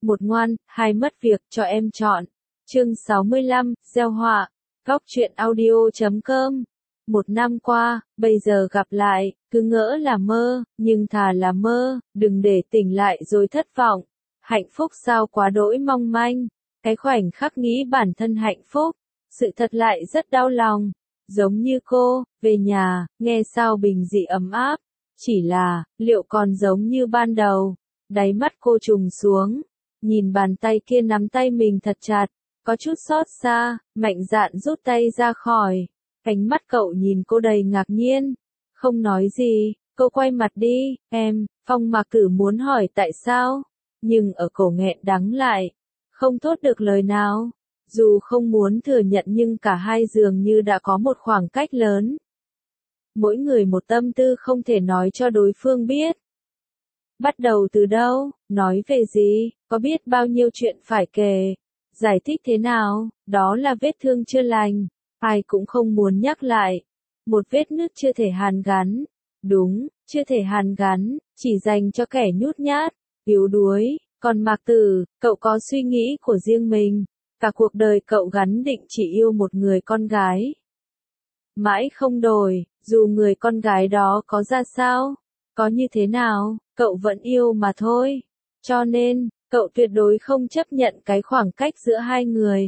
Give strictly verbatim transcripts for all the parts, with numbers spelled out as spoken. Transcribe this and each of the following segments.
một ngoan, hai mất việc, cho em chọn. Chương sáu mươi lăm, gieo họa. Góc truyện audio chấm com. Một năm qua, bây giờ gặp lại, cứ ngỡ là mơ, nhưng thà là mơ, đừng để tỉnh lại rồi thất vọng. Hạnh phúc sao quá đỗi mong manh, cái khoảnh khắc nghĩ bản thân hạnh phúc, sự thật lại rất đau lòng. Giống như cô, về nhà, nghe sao bình dị ấm áp, chỉ là, liệu còn giống như ban đầu? Đáy mắt cô trùng xuống, nhìn bàn tay kia nắm tay mình thật chặt, có chút xót xa, mạnh dạn rút tay ra khỏi. Ánh mắt cậu nhìn cô đầy ngạc nhiên, không nói gì, cô quay mặt đi, em, Phong Mạc Tử muốn hỏi tại sao, nhưng ở cổ nghẹn đắng lại, không thốt được lời nào. Dù không muốn thừa nhận nhưng cả hai dường như đã có một khoảng cách lớn. Mỗi người một tâm tư không thể nói cho đối phương biết. Bắt đầu từ đâu, nói về gì, có biết bao nhiêu chuyện phải kể, giải thích thế nào, đó là vết thương chưa lành, ai cũng không muốn nhắc lại. Một vết nứt chưa thể hàn gắn, đúng, chưa thể hàn gắn, chỉ dành cho kẻ nhút nhát, yếu đuối. Còn Mạc Tử, cậu có suy nghĩ của riêng mình. Cả cuộc đời cậu gắn định chỉ yêu một người con gái. Mãi không đổi, dù người con gái đó có ra sao, có như thế nào, cậu vẫn yêu mà thôi. Cho nên, cậu tuyệt đối không chấp nhận cái khoảng cách giữa hai người.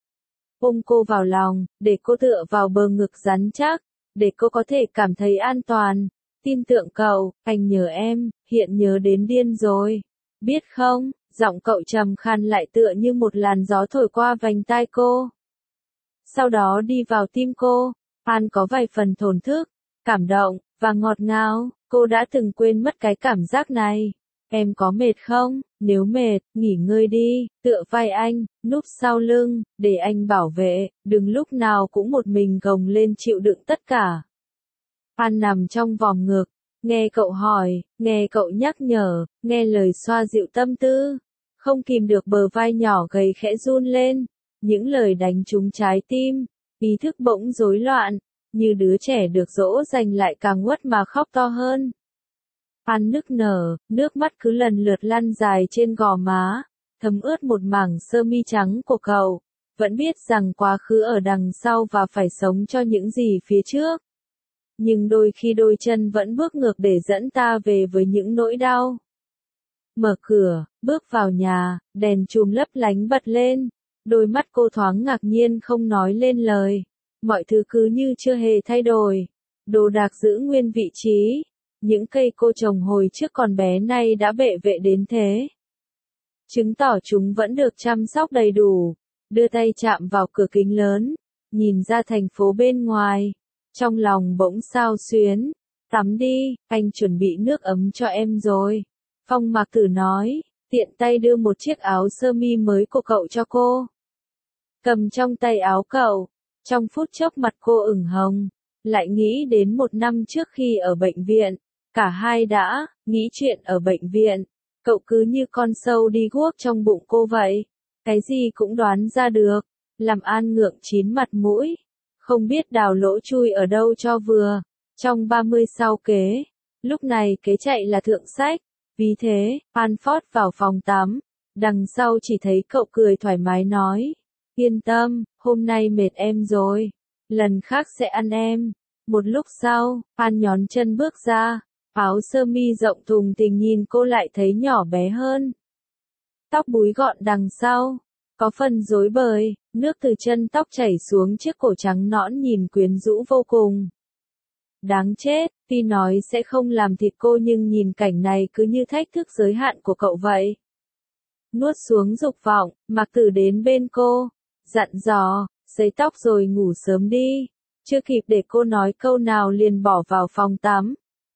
Ôm cô vào lòng, để cô tựa vào bờ ngực rắn chắc, để cô có thể cảm thấy an toàn. Tin tưởng cậu, anh nhớ em, hiện nhớ đến điên rồi. Biết không? Giọng cậu trầm khàn lại tựa như một làn gió thổi qua vành tai cô. Sau đó đi vào tim cô, An có vài phần thổn thức, cảm động, và ngọt ngào, cô đã từng quên mất cái cảm giác này. Em có mệt không? Nếu mệt, nghỉ ngơi đi, tựa vai anh, núp sau lưng, để anh bảo vệ, đừng lúc nào cũng một mình gồng lên chịu đựng tất cả. An nằm trong vòng ngực, nghe cậu hỏi, nghe cậu nhắc nhở, nghe lời xoa dịu tâm tư. Không kìm được bờ vai nhỏ gầy khẽ run lên, những lời đánh trúng trái tim, ý thức bỗng rối loạn, như đứa trẻ được dỗ dành lại càng uất mà khóc to hơn. An nức nở, nước mắt cứ lần lượt lăn dài trên gò má, thấm ướt một mảng sơ mi trắng của cậu, vẫn biết rằng quá khứ ở đằng sau và phải sống cho những gì phía trước. Nhưng đôi khi đôi chân vẫn bước ngược để dẫn ta về với những nỗi đau. Mở cửa, bước vào nhà, đèn chùm lấp lánh bật lên, đôi mắt cô thoáng ngạc nhiên không nói lên lời. Mọi thứ cứ như chưa hề thay đổi, đồ đạc giữ nguyên vị trí, những cây cô trồng hồi trước còn bé nay đã bệ vệ đến thế. Chứng tỏ chúng vẫn được chăm sóc đầy đủ, đưa tay chạm vào cửa kính lớn, nhìn ra thành phố bên ngoài, trong lòng bỗng xao xuyến. Tắm đi, anh chuẩn bị nước ấm cho em rồi. Phong Mạc Tử nói, tiện tay đưa một chiếc áo sơ mi mới của cậu cho cô. Cầm trong tay áo cậu, trong phút chốc mặt cô ửng hồng, lại nghĩ đến một năm trước khi ở bệnh viện, cả hai đã nghĩ chuyện ở bệnh viện, cậu cứ như con sâu đi guốc trong bụng cô vậy, cái gì cũng đoán ra được, làm An ngượng chín mặt mũi, không biết đào lỗ chui ở đâu cho vừa. Trong ba mươi sau kế, lúc này kế chạy là thượng sách. Vì thế, An phót vào phòng tắm, đằng sau chỉ thấy cậu cười thoải mái nói, yên tâm, hôm nay mệt em rồi, lần khác sẽ ăn em. Một lúc sau, An nhón chân bước ra, áo sơ mi rộng thùng thình nhìn cô lại thấy nhỏ bé hơn. Tóc búi gọn đằng sau, có phần rối bời, nước từ chân tóc chảy xuống chiếc cổ trắng nõn nhìn quyến rũ vô cùng. Đáng chết, tuy nói sẽ không làm thịt cô nhưng nhìn cảnh này cứ như thách thức giới hạn của cậu vậy. Nuốt xuống dục vọng, Mạc Tử đến bên cô, dặn dò, sấy tóc rồi ngủ sớm đi. Chưa kịp để cô nói câu nào liền bỏ vào phòng tắm.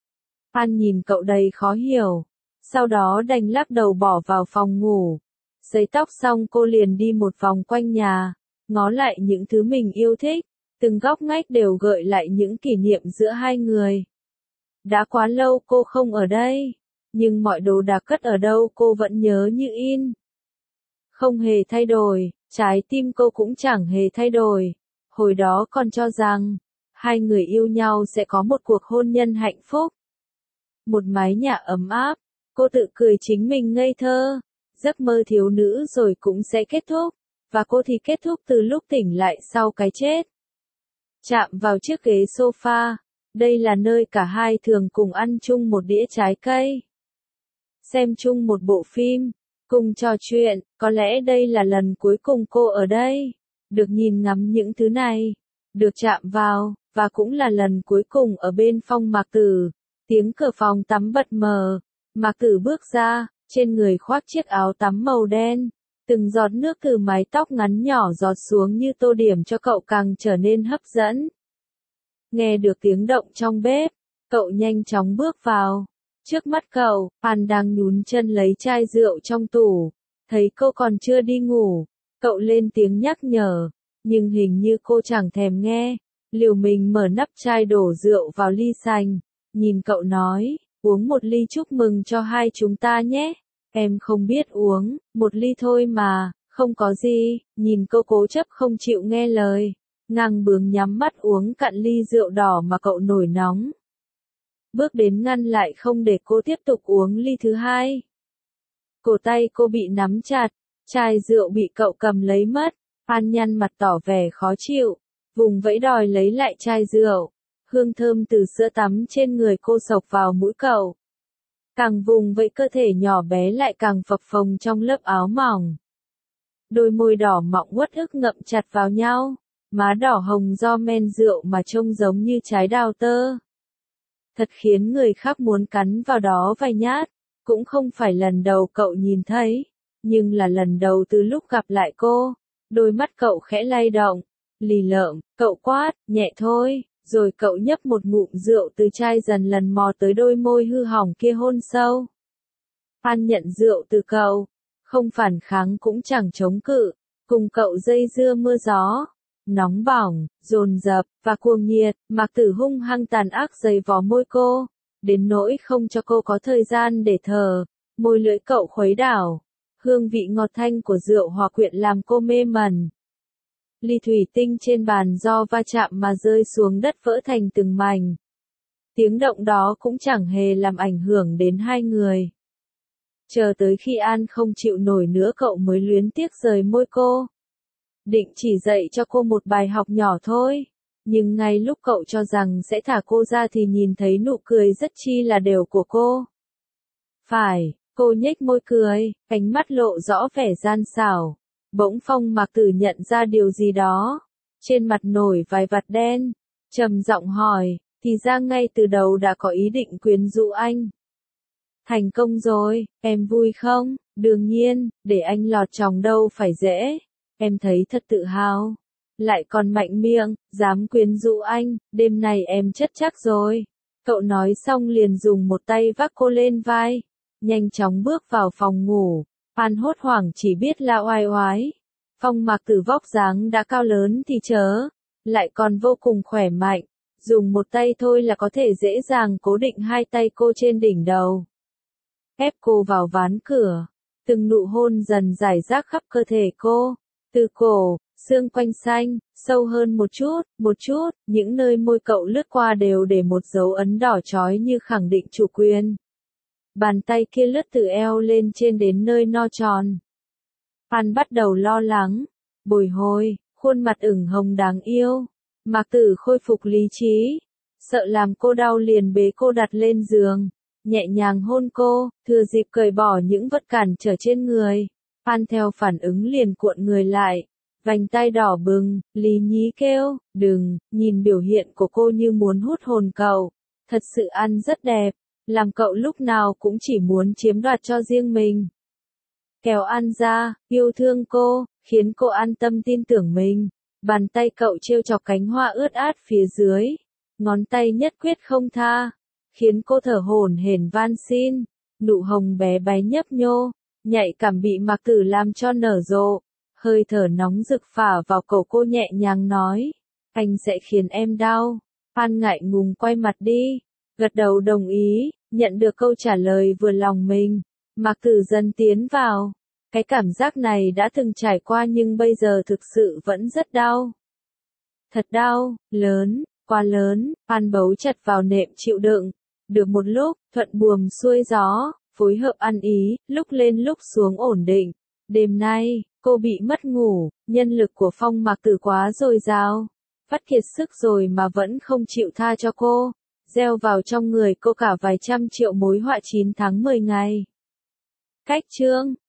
An nhìn cậu đầy khó hiểu, sau đó đành lắc đầu bỏ vào phòng ngủ. Sấy tóc xong cô liền đi một vòng quanh nhà, ngó lại những thứ mình yêu thích. Từng góc ngách đều gợi lại những kỷ niệm giữa hai người. Đã quá lâu cô không ở đây, nhưng mọi đồ đạc cất ở đâu cô vẫn nhớ như in. Không hề thay đổi, trái tim cô cũng chẳng hề thay đổi. Hồi đó còn cho rằng, hai người yêu nhau sẽ có một cuộc hôn nhân hạnh phúc. Một mái nhà ấm áp, cô tự cười chính mình ngây thơ. giấc mơ thiếu nữ rồi cũng sẽ kết thúc, và cô thì kết thúc từ lúc tỉnh lại sau cái chết. Chạm vào chiếc ghế sofa, đây là nơi cả hai thường cùng ăn chung một đĩa trái cây, xem chung một bộ phim, cùng trò chuyện, có lẽ đây là lần cuối cùng cô ở đây, được nhìn ngắm những thứ này, được chạm vào, và cũng là lần cuối cùng ở bên phòng Mạc Tử. Tiếng cửa phòng tắm bật mở, Mạc Tử bước ra, trên người khoác chiếc áo tắm màu đen, từng giọt nước từ mái tóc ngắn nhỏ giọt xuống như tô điểm cho cậu càng trở nên hấp dẫn. Nghe được tiếng động trong bếp, cậu nhanh chóng bước vào. Trước mắt cậu, An đang nhún chân lấy chai rượu trong tủ, thấy cô còn chưa đi ngủ, cậu lên tiếng nhắc nhở, nhưng hình như cô chẳng thèm nghe, liều mình mở nắp chai đổ rượu vào ly sành, nhìn cậu nói, uống một ly chúc mừng cho hai chúng ta nhé, em không biết uống, một ly thôi mà, không có gì, nhìn cô cố chấp không chịu nghe lời, ngang bướng nhắm mắt uống cạn ly rượu đỏ mà cậu nổi nóng. Bước đến ngăn lại không để cô tiếp tục uống ly thứ hai. Cổ tay cô bị nắm chặt, chai rượu bị cậu cầm lấy mất, An nhăn mặt tỏ vẻ khó chịu, vùng vẫy đòi lấy lại chai rượu, hương thơm từ sữa tắm trên người cô xộc vào mũi cậu. Càng vùng vẫy cơ thể nhỏ bé lại càng phập phồng trong lớp áo mỏng. Đôi môi đỏ mọng uất ức ngậm chặt vào nhau, má đỏ hồng do men rượu mà trông giống như trái đào tơ. Thật khiến người khác muốn cắn vào đó vài nhát, cũng không phải lần đầu cậu nhìn thấy, nhưng là lần đầu từ lúc gặp lại cô, đôi mắt cậu khẽ lay động, lì lợm, cậu quát, nhẹ thôi, rồi cậu nhấp một ngụm rượu từ chai dần lần mò tới đôi môi hư hỏng kia hôn sâu. An nhận rượu từ cậu, không phản kháng cũng chẳng chống cự, cùng cậu dây dưa mưa gió. Nóng bỏng, dồn dập, và cuồng nhiệt, Mạc Tử hung hăng tàn ác giày vò môi cô, đến nỗi không cho cô có thời gian để thở, môi lưỡi cậu khuấy đảo, hương vị ngọt thanh của rượu hòa quyện làm cô mê mẩn. Ly thủy tinh trên bàn do va chạm mà rơi xuống đất vỡ thành từng mảnh. Tiếng động đó cũng chẳng hề làm ảnh hưởng đến hai người. Chờ tới khi An không chịu nổi nữa cậu mới luyến tiếc rời môi cô. Định chỉ dạy cho cô một bài học nhỏ thôi, nhưng ngay lúc cậu cho rằng sẽ thả cô ra thì nhìn thấy nụ cười rất chi là đều của cô. Phải, cô nhếch môi cười, ánh mắt lộ rõ vẻ gian xảo. Bỗng Phong Mạc Tử nhận ra điều gì đó, trên mặt nổi vài vạt đen, trầm giọng hỏi, thì ra ngay từ đầu đã có ý định quyến rũ anh. Thành công rồi, em vui không? Đương nhiên, để anh lọt chòng đâu phải dễ. Em thấy thật tự hào, lại còn mạnh miệng, dám quyến rũ anh, đêm này em chất chắc rồi. Cậu nói xong liền dùng một tay vác cô lên vai, nhanh chóng bước vào phòng ngủ. An hốt hoảng chỉ biết là oai oái. Phong Mạc Tử vóc dáng đã cao lớn thì chớ, lại còn vô cùng khỏe mạnh, dùng một tay thôi là có thể dễ dàng cố định hai tay cô trên đỉnh đầu. Ép cô vào ván cửa, từng nụ hôn dần rải rác khắp cơ thể cô. Từ cổ, xương quanh xanh, sâu hơn một chút, một chút, những nơi môi cậu lướt qua đều để một dấu ấn đỏ chói như khẳng định chủ quyền. Bàn tay kia lướt từ eo lên trên đến nơi no tròn. An bắt đầu lo lắng, bồi hồi, khuôn mặt ửng hồng đáng yêu. Mạc Tử khôi phục lý trí, sợ làm cô đau liền bế cô đặt lên giường, nhẹ nhàng hôn cô, thừa dịp cởi bỏ những vật cản trở trên người. An theo phản ứng liền cuộn người lại, vành tay đỏ bừng, lý nhí kêu, đừng, nhìn biểu hiện của cô như muốn hút hồn cậu, thật sự An rất đẹp, làm cậu lúc nào cũng chỉ muốn chiếm đoạt cho riêng mình. Kéo An ra, yêu thương cô, khiến cô an tâm tin tưởng mình, bàn tay cậu trêu chọc cánh hoa ướt át phía dưới, ngón tay nhất quyết không tha, khiến cô thở hổn hển van xin, nụ hồng bé bé nhấp nhô. Nhạy cảm bị Mạc Tử làm cho nở rộ, hơi thở nóng rực phả vào cổ cô nhẹ nhàng nói, anh sẽ khiến em đau. An ngại ngùng quay mặt đi, gật đầu đồng ý, nhận được câu trả lời vừa lòng mình. Mạc Tử dần tiến vào, cái cảm giác này đã từng trải qua nhưng bây giờ thực sự vẫn rất đau. Thật đau, lớn, quá lớn, An bấu chặt vào nệm chịu đựng, được một lúc, thuận buồm xuôi gió. phối hợp ăn ý, lúc lên lúc xuống ổn định. Đêm nay, cô bị mất ngủ, nhân lực của Phong Mạc Tử quá dồi dào. Phát kiệt sức rồi mà vẫn không chịu tha cho cô. Gieo vào trong người cô cả vài trăm triệu mối họa chín tháng mười ngày. Cách chương